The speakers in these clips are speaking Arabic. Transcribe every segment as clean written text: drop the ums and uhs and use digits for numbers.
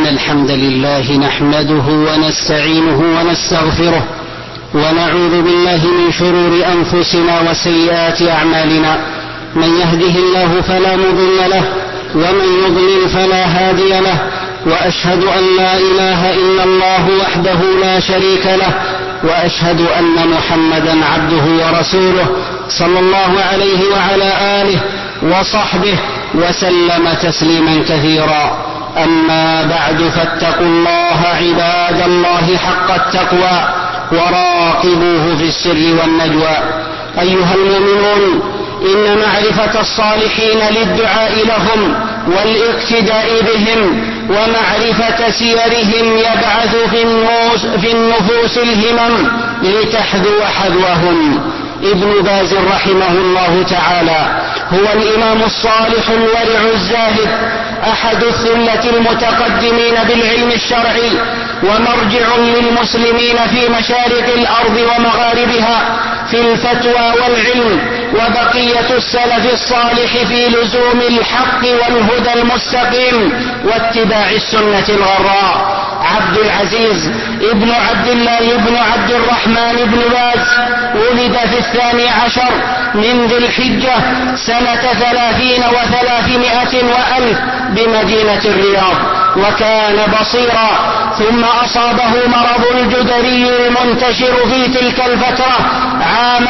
الحمد لله نحمده ونستعينه ونستغفره ونعوذ بالله من شرور أنفسنا وسيئات أعمالنا. من يهده الله فلا مضل له ومن يضلل فلا هادي له، وأشهد أن لا إله إلا الله وحده لا شريك له، وأشهد أن محمدا عبده ورسوله صلى الله عليه وعلى آله وصحبه وسلم تسليما كثيرا. أما بعد، فاتقوا الله عباد الله حق التقوى وراقبوه في السر والنجوى. أيها المؤمنون، إن معرفة الصالحين للدعاء لهم والاقتداء بهم ومعرفة سيرهم يبعث في النفوس الهمم لتحذو حذوهم. ابن باز رحمه الله تعالى هو الإمام الصالح الورع الزاهد، أحد الثلة المتقدمين بالعلم الشرعي، ومرجع للمسلمين في مشارق الأرض ومغاربها في الفتوى والعلم، وبقية السلف الصالح في لزوم الحق والهدى المستقيم واتباع السنة الغراء. عبد العزيز ابن عبد الله ابن عبد الرحمن بن باز ولد في 12 من ذي الحجة سنة 30 و300 وألف بمدينة الرياض، وكان بصيرا، ثم أصابه مرض الجدري المنتشر في تلك الفترة عام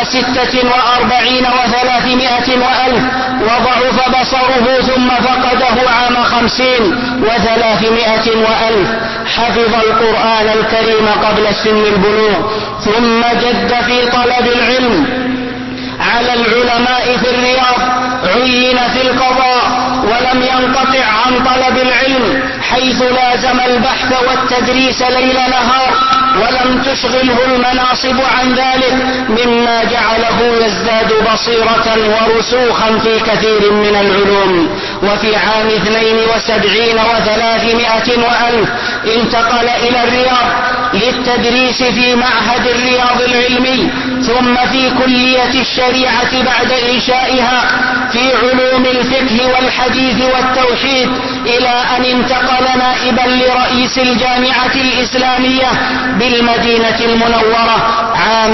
46 و300 وألف، وضعف بصره ثم فقده عام 50 و300 وألف. حفظ القرآن الكريم قبل سن البلوغ، ثم جد في طلب العلم على العلماء في الرياض، عين في القضاء، ولم ينقطع عن طلب العلم، حيث لازم البحث والتدريس ليل نهار، ولم تشغله المناصب عن ذلك، مما جعله يزداد بصيرة ورسوخا في كثير من العلوم. وفي عام 72 و300 وألف انتقل إلى الرياض للتدريس في معهد الرياض العلمي، ثم في كلية الشريعة بعد إنشائها في علوم الفقه والحديث والتوحيد، إلى أن انتقل نائبا لرئيس الجامعة الإسلامية بالمدينة المنورة عام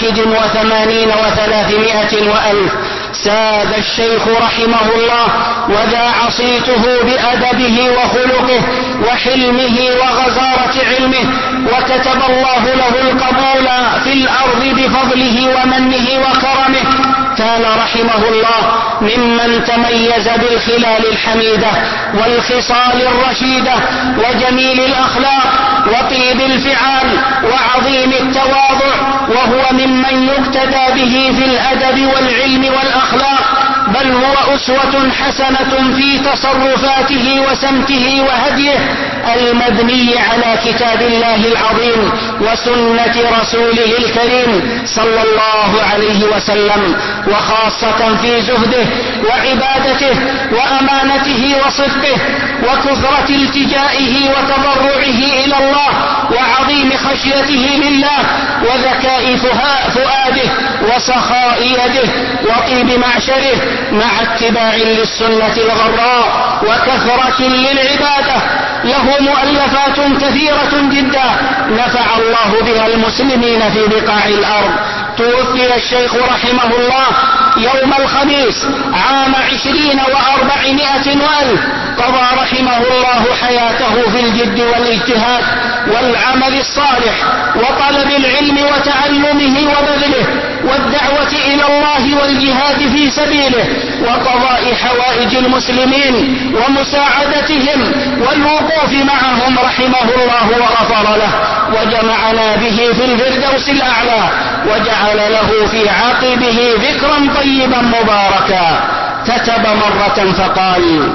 81 و300 وألف. ساد الشيخ رحمه الله وذاع صيته بأدبه وخلقه وحلمه وغزارة علمه، وكتب الله له القبول في الأرض بفضله ومنه وكرمه. كان رحمه الله ممن تميز بالخلال الحميدة والخصال الرشيدة وجميل الأخلاق وطيب الفعال وعظيم التواضع، وهو ممن يقتدى به في الأدب والعلم والأخلاق، بل هو أسوة حسنة في تصرفاته وسمته وهديه المبني على كتاب الله العظيم وسنة رسوله الكريم صلى الله عليه وسلم، وخاصة في زهده وعبادته وأمانته وصدقه وكثرة التجائه وتضرعه إلى الله وعظيم خشيته لله وذكاء فؤاده وسخاء يده وطيب معشره، مع اتباع للسنة الغراء وكثرة للعبادة. له مؤلفات كثيرة جدا نفع الله بها المسلمين في بقاع الأرض. توفي الشيخ رحمه الله يوم الخميس عام 20 و400 وألف. قضى رحمه الله حياته في الجد والاجتهاد والعمل الصالح وطلب العلم وتعلمه وبذله والدعوة إلى الله والجهاد في سبيله وقضاء حوائج المسلمين ومساعدتهم والوقوف معهم رحمه الله وغفر له، وجمعنا به في الفردوس الأعلى، وجعل له في عقبه ذكرا طيبا مباركا. كتب مرة فقال: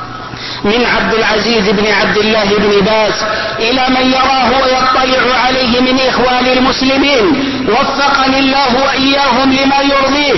من عبد العزيز بن عبد الله بن باز إلى من يراه ويطلع عليه من إخوان المسلمين، وفقني الله وإياهم لما يرضيه،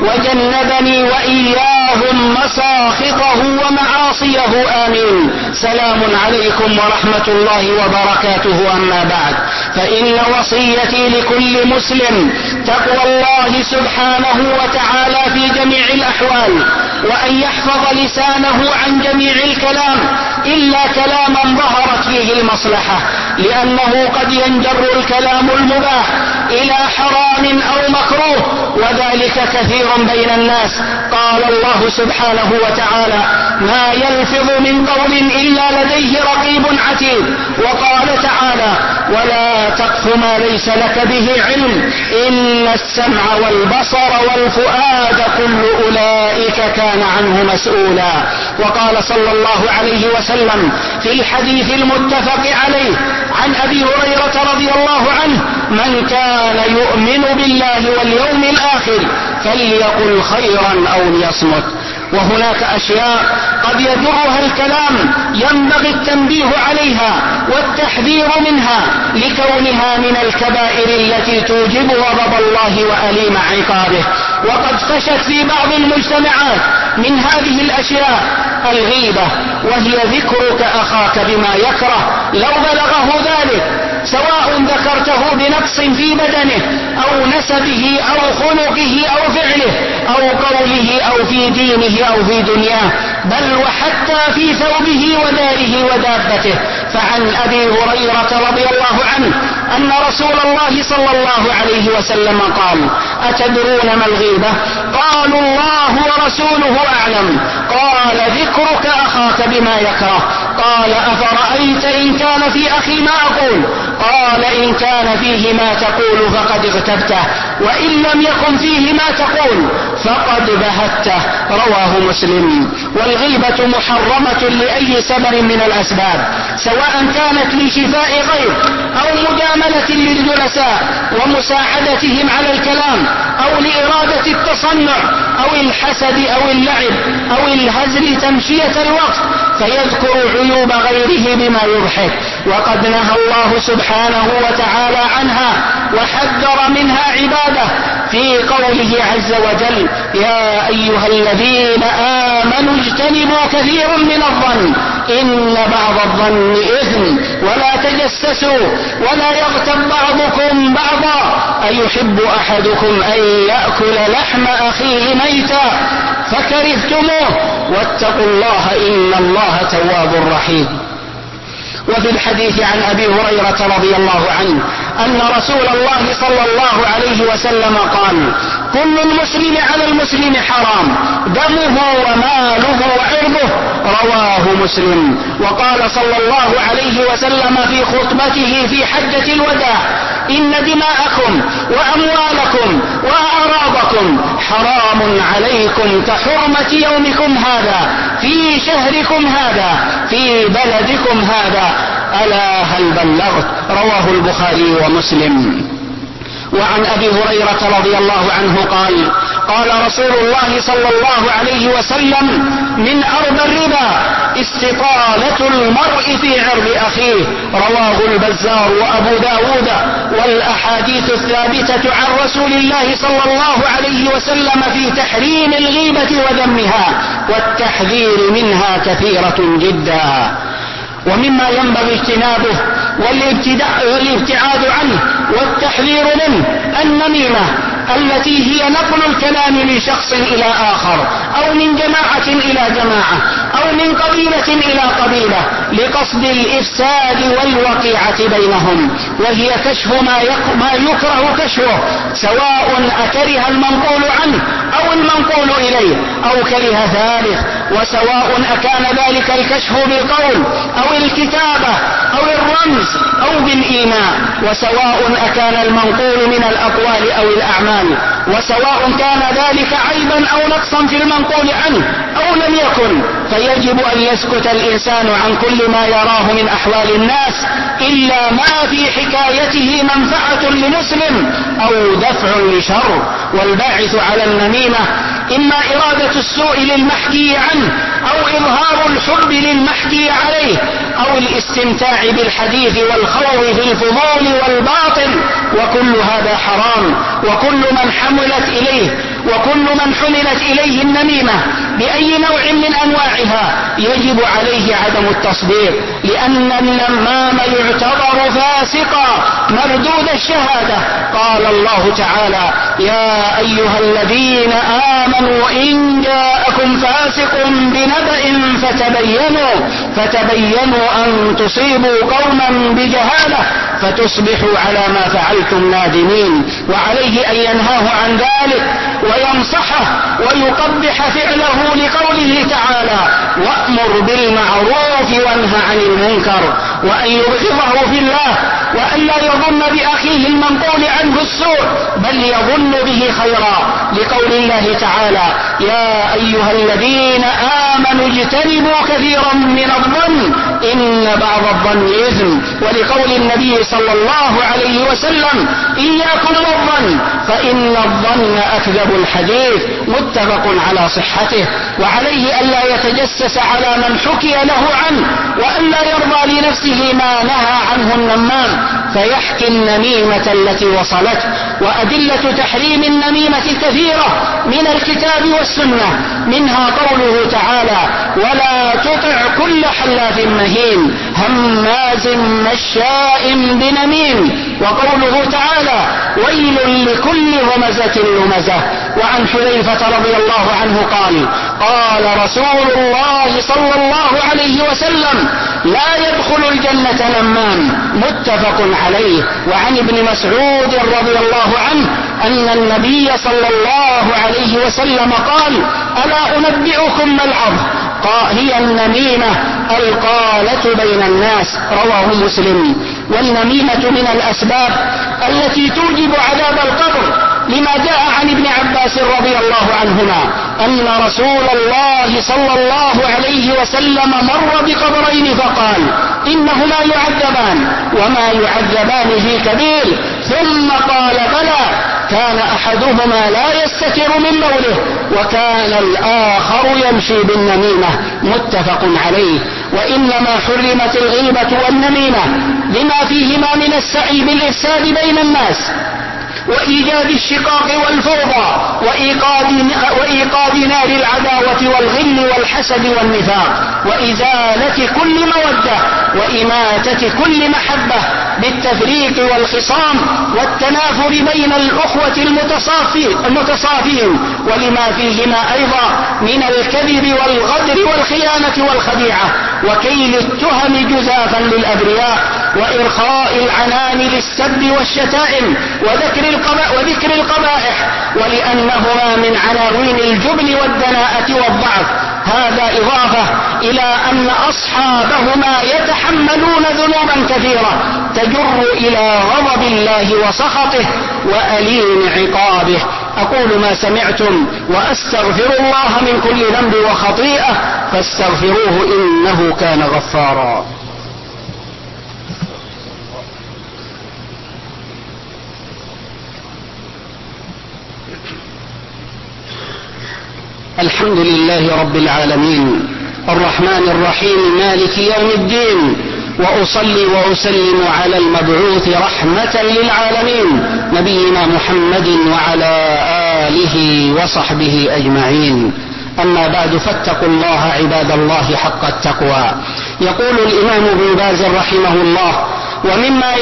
وجنبني وإياهم مساخطه ومعاصيه، آمين. سلام عليكم ورحمة الله وبركاته. أما بعد، فإن وصيتي لكل مسلم تقوى الله سبحانه وتعالى في جميع الأحوال، وأن يحفظ لسانه عن جميع الكلام إلا كلاما ظهرت فيه فيه المصلحة، لأنه قد ينجر الكلام المباح إلى حرام أو مكروه، وذلك كثير بين الناس. قال الله سبحانه وتعالى: ما يلفظ من قول إلا لديه رقيب عتيد. وقال تعالى: ولا تقف ما ليس لك به علم إن السمع والبصر والفؤاد كل أولئك كان عنه مسؤولا. وقال صلى الله عليه وسلم في الحديث المتفق عليه عن أبي هريرة رضي الله عنه: من كان يؤمن بالله واليوم الآخر فليقل خيرا أو ليصمت. وهناك أشياء قد يجرها الكلام ينبغي التنبيه عليها والتحذير منها لكونها من الكبائر التي توجب غضب الله وأليم عقابه. وقد فشت في بعض المجتمعات من هذه الأشياء الغيبة، وهي ذكرك أخاك بما يكره لو بلغه ذلك، سواء ذكرته بنقص في بدنه أو نسبه أو خلقه أو فعله أو قوله أو في دينه أو في دنياه، بل وحتى في ثوبه وداره ودابته. فعن أبي هريرة رضي الله عنه أن رسول الله صلى الله عليه وسلم قال: أتدرون ما الغيبة؟ قالوا: الله ورسوله أعلم. قال: ذكرك أخاك بما يكره. قال: أفرأيت إن كان في أخي ما أقول؟ قال: إن كان فيه ما تقول فقد اغتبته، وإن لم يكن فيه ما تقول فقد بهته. رواه مسلم. والغيبة محرمة لأي سبب من الأسباب، سواء كانت لشفاء غير أو مجاملة للجلساء ومساعدتهم على الكلام أو لإرادة التصنع أو الحسد أو اللعب أو الهزل تمشية الوقت، فيذكر عيوب غيره بما يضحك. وقد نهى الله سبحانه وتعالى عنها وحذر منها عباده في قوله عز وجل: يا أيها الذين آمنوا اجتنبوا كثير من الظن إن بعض الظن إثم ولا تجسسوا ولا يغتب بعضكم بعضا أيحب أحدكم أن يأكل لحم أخيه ميتا فكرهتموه واتقوا الله إن الله تواب رحيم. وفي الحديث عن أبي هريرة رضي الله عنه أن رسول الله صلى الله عليه وسلم قال: كل المسلم على المسلم حرام، دمه وماله وعرضه. رواه مسلم. وقال صلى الله عليه وسلم في خطبته في حجة الوداع: إن دماءكم وأموالكم وأعراضكم حرام عليكم كحرمة يومكم هذا في شهركم هذا في بلدكم هذا، ألا هل بلغت؟ رواه البخاري ومسلم. وعن أبي هريرة رضي الله عنه قال: قال رسول الله صلى الله عليه وسلم: من أربى الربا استطالة المرء في عرض أخيه. رواه البزار وأبو داود. والأحاديث الثابتة عن رسول الله صلى الله عليه وسلم في تحريم الغيبة وذمها والتحذير منها كثيرة جدا. ومما ينبغي اجتنابه والابتعاد عنه والتحذير منه النميمة، التي هي نقل الكلام من شخص إلى آخر أو من جماعة إلى جماعة أو من قبيلة إلى قبيلة لقصد الإفساد والوقيعة بينهم، وهي كشف ما يكره كشفه، سواء أكره المنقول عنه أو المنقول إليه أو كره ذلك، وسواء أكان ذلك الكشف بالقول أو الكتابة أو الرمز أو بالإيماء، وسواء أكان المنقول من الأقوال أو الأعمال، وسواء كان ذلك عيبا أو نقصا في المنقول عنه أو لم يكن، فيجب أن يسكت الإنسان عن كل ما يراه من أحوال الناس إلا ما في حكايته منفعة لمسلم أو دفع لشر. والباعث على النميمة إما إرادة السوء للمحكي عنه أو إظهار الحب للمحكي عليه أو الاستمتاع بالحديث والخوض في الفضول والباطل، وكل هذا حرام. وكل من حملت إليه وكل من حملت إليه النميمة بأي نوع من أنواعها يجب عليه عدم التصديق، لأن النمام يعتبر فاسقا مردود الشهادة. قال الله تعالى: يا أيها الذين آمنوا إن جاءكم فاسق بنبأ فتبينوا أن تصيبوا قوما بجهالة فتصبحوا على ما فعلتم نادمين. وعليه أن ينهاه عن ذلك وينصحه ويقبح فعله لقوله تعالى: وأمر بالمعروف وانه عن المنكر، وأن يبغضه في الله، وأن لا يظن بأخيه المنقول عنه السوء بل يظن به خيرا، لقول الله تعالى: يا أيها الذين آمنوا اجتنبوا كثيرا من الظن إن بعض الظن إثم، ولقول النبي صلى الله عليه وسلم: إياكم والظن فإن الظن أكذب الحديث، متفق على صحته. وعليه ألا يتجسس على من حكي له عنه، وأن لا يرضى لنفسه ما نهى عنه النمام فيحكي النميمة التي وصلته. وأدلة تحريم النميمة كثيرة من الكتاب والسنة، منها قوله تعالى: ولا تطع كل حلاف مهين هماز مشاء بنميم، وقوله تعالى: ويل لكل همزة لمزة. وعن حذيفة رضي الله عنه قال: قال رسول الله صلى الله عليه وسلم: لا يدخل الجنة نمام، متفق عليه. وعن ابن مسعود رضي الله عنه أن النبي صلى الله عليه وسلم قال: ألا أنبئكم ما العظ؟ هي النميمة القالة بين الناس، رواه مسلم. والنميمة من الأسباب التي توجب عذاب القبر، لما جاء عن ابن عباس رضي الله عنهما أن رسول الله صلى الله عليه وسلم مر بقبرين فقال: إنهما يعذبان وما يعذبان في كبير، ثم قال: بلى، كان أحدهما لا يستتر من بوله وكان الآخر يمشي بالنميمة، متفق عليه. وإنما حرمت الغيبة والنميمة لما فيهما من السعي بالإفساد بين الناس وإيجاد الشقاق والفوضى وإيقاد نار العداوة والغل والحسد والنفاق، وإزالة كل مودة وإماتة كل محبة بالتفريق والخصام والتنافر بين الأخوة المتصافين، ولما فيهما أيضا من الكذب والغدر والخيانة والخديعة وكيل التهم جزافا للأبرياء وإرخاء العنان للسب والشتائم وذكر القبائح، ولأنهما من عناوين الجبن والدناءة والضعف. هذا إضافة إلى أن أصحابهما يتحملون ذنوبا كثيرة تجر إلى غضب الله وسخطه وأليم عقابه. أقول ما سمعتم وأستغفر الله من كل ذنب وخطيئة فاستغفروه إنه كان غفارا. الحمد لله رب العالمين الرحمن الرحيم مالك يوم الدين، وأصلي وأسلم على المبعوث رحمة للعالمين نبينا محمد وعلى آله وصحبه أجمعين. أما بعد، فاتقوا الله عباد الله حق التقوى. يقول الإمام ابن باز رحمه الله: ومما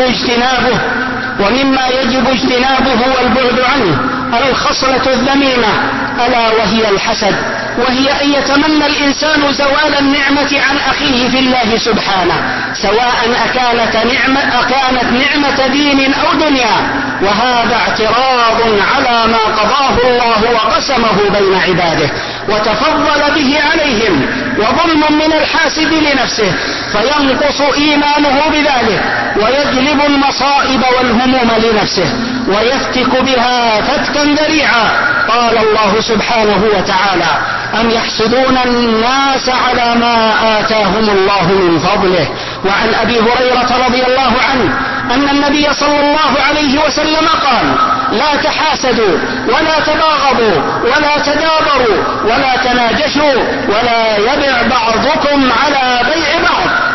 يجب اجتنابه والبعد عنه الخصلة الذميمة، ألا وهي الحسد، وهي أن يتمنى الإنسان زوال النعمة عن أخيه في الله سبحانه، سواء أكانت نعمة دين أو دنيا، وهذا اعتراض على ما قضاه الله وقسمه بين عباده وتفضل به عليهم، وظلم من الحاسد لنفسه، فينقص إيمانه بذلك ويجلب المصائب والهموم لنفسه ويفتك بها فتكا ذريعا. قال الله سبحانه وتعالى: أم يحسدون الناس على ما آتاهم الله من فضله. وعن أبي هريرة رضي الله عنه أن النبي صلى الله عليه وسلم قال: لا تحاسدوا ولا تباغضوا ولا تدابروا ولا تناجشوا ولا يبع بعضكم على بيع بعض،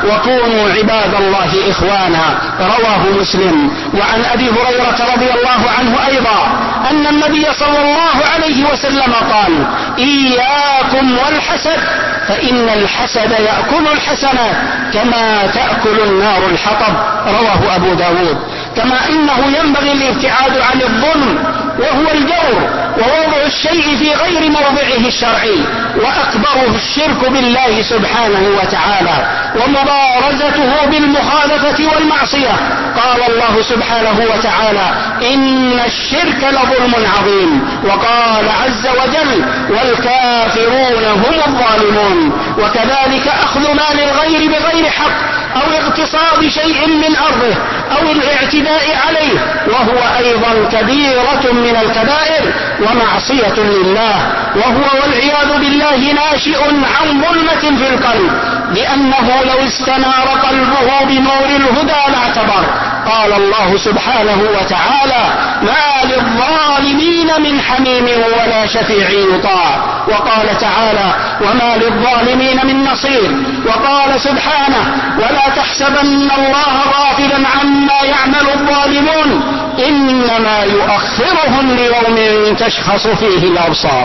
وكونوا عباد الله إخوانا. رواه مسلم. وعن أبي هريرة رضي الله عنه أيضا أن النبي صلى الله عليه وسلم قال: إياكم والحسد، فإن الحسد يأكل الحسنات كما تأكل النار الحطب. رواه أبو داود. كما إنه ينبغي الابتعاد عن الظلم وهو الجور ووضع الشيء في غير موضعه الشرعي، وأكبره الشرك بالله سبحانه وتعالى ومبارزته بالمخالفة والمعصية. قال الله سبحانه وتعالى: إن الشرك لظلم عظيم. وقال عز وجل: والكافرون هم الظالمون. وكذلك أخذ مال الغير بغير حق أو اغتصاب شيء من أرضه أو الاعتداء عليه، وهو أيضا كبيرة من الكبائر ومعصية لله، وهو والعياذ بالله ناشئ عن ظلمة في القلب، لأنه لو استنار قلبه بنور الهدى لاعتبر. قال الله سبحانه وتعالى: ما للظالمين من حميم ولا شفيع يطاع. وقال تعالى: وما للظالمين من نصير. وقال سبحانه: ولا تحسبن الله غافلا عما يعمل الظالمون إنما يؤخرهم ليوم تشخص فيه الأبصار.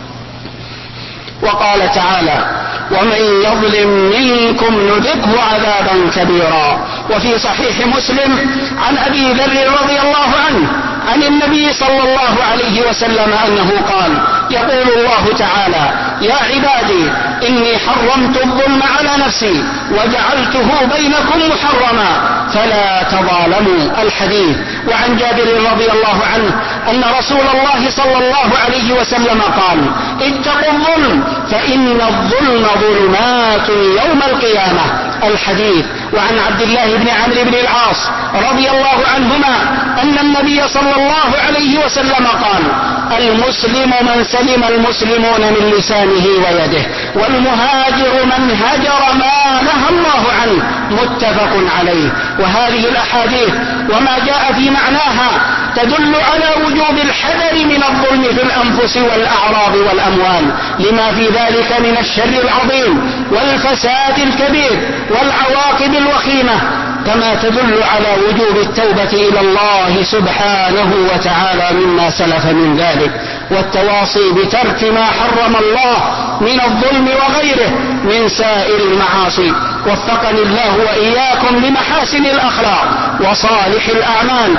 وقال تعالى: ومن يظلم منكم نذقه عذابا كبيرا. وفي صحيح مسلم عن أبي ذر رضي الله عنه عن النبي صلى الله عليه وسلم أنه قال: يقول الله تعالى: يا عبادي إني حرمت الظلم على نفسي وجعلته بينكم محرما فلا تظالموا. الحديث. وعن جابر رضي الله عنه أن رسول الله صلى الله عليه وسلم قال: اتقوا الظلم فإن الظلم ظلمات يوم القيامة. الحديث. وعن عبد الله بن عمرو بن العاص رضي الله عنهما أن النبي صلى الله عليه وسلم قال: المسلم من سلم المسلمون من لسانه ويده، والمهاجر من هجر ما نهى الله عنه. متفق عليه. وهذه الأحاديث وما جاء في معناها تدل على وجوب الحذر من الظلم في الأنفس والأعراض والأموال، لما في ذلك من الشر العظيم والفساد الكبير والعواقب الوخيمة، كما تدل على وجوب التوبة إلى الله سبحانه وتعالى مما سلف من ذلك، والتواصي بترك ما حرم الله من الظلم وغيره من سائر المعاصي. وفقني الله وإياكم لمحاسن الأخلاق وصالح الأعمال،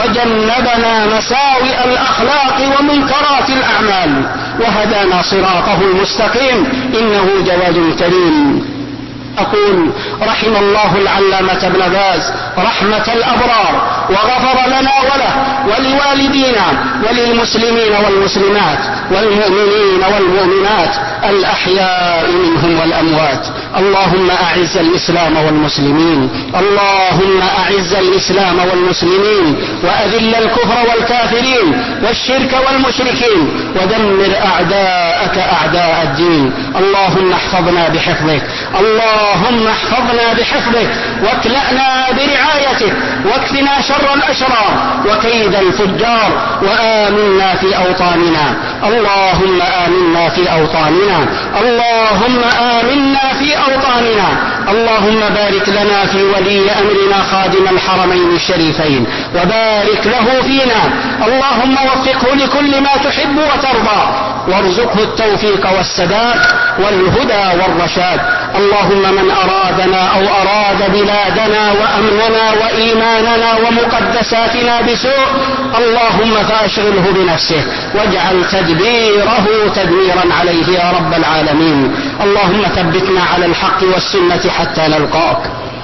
وجنبنا مساوئ الأخلاق ومنكرات الأعمال، وهدانا صراطه المستقيم، إنه جواد كريم. أقول: رحم الله العلامة ابن باز رحمة الأبرار، وغفر لنا وله ولوالدينا وللمسلمين والمسلمات والمؤمنين والمؤمنات الأحياء منهم والأموات. اللهم أعز الإسلام والمسلمين، اللهم أعز الإسلام والمسلمين، وأذل الكفر والكافرين والشرك والمشركين، ودمر أعداءك أعداء الدين. اللهم احفظنا بحفظك، اللهم احفظنا بحفظك، واكلأنا برعايتك، واكفنا شر الأشرار وكيد الفجار، وآمنا في أوطاننا. اللهم آمنا في أوطاننا، اللهم آمنا في أوطاننا. اللهم بارك لنا في ولي أمرنا خادم الحرمين الشريفين، وبارك له فينا. اللهم وفقه لكل ما تحب وترضى، وارزقه التوفيق والسداد والهدى والرشاد. اللهم من أرادنا أو أراد بلادنا وأمننا وإيماننا ومقدساتنا بسوء، اللهم فأشغله بنفسه، واجعل تدبيره تدميرا عليه يا رب العالمين. اللهم ثبتنا على الحق والسنة حتى نلقاك،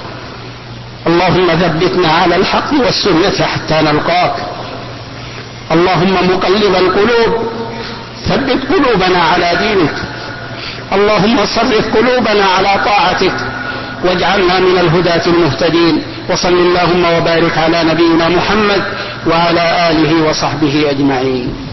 اللهم ثبتنا على الحق والسنة حتى نلقاك. اللهم مقلب القلوب ثبت قلوبنا على دينك، اللهم صرف قلوبنا على طاعتك، واجعلنا من الهداة المهتدين. وصل اللهم وبارك على نبينا محمد وعلى آله وصحبه أجمعين.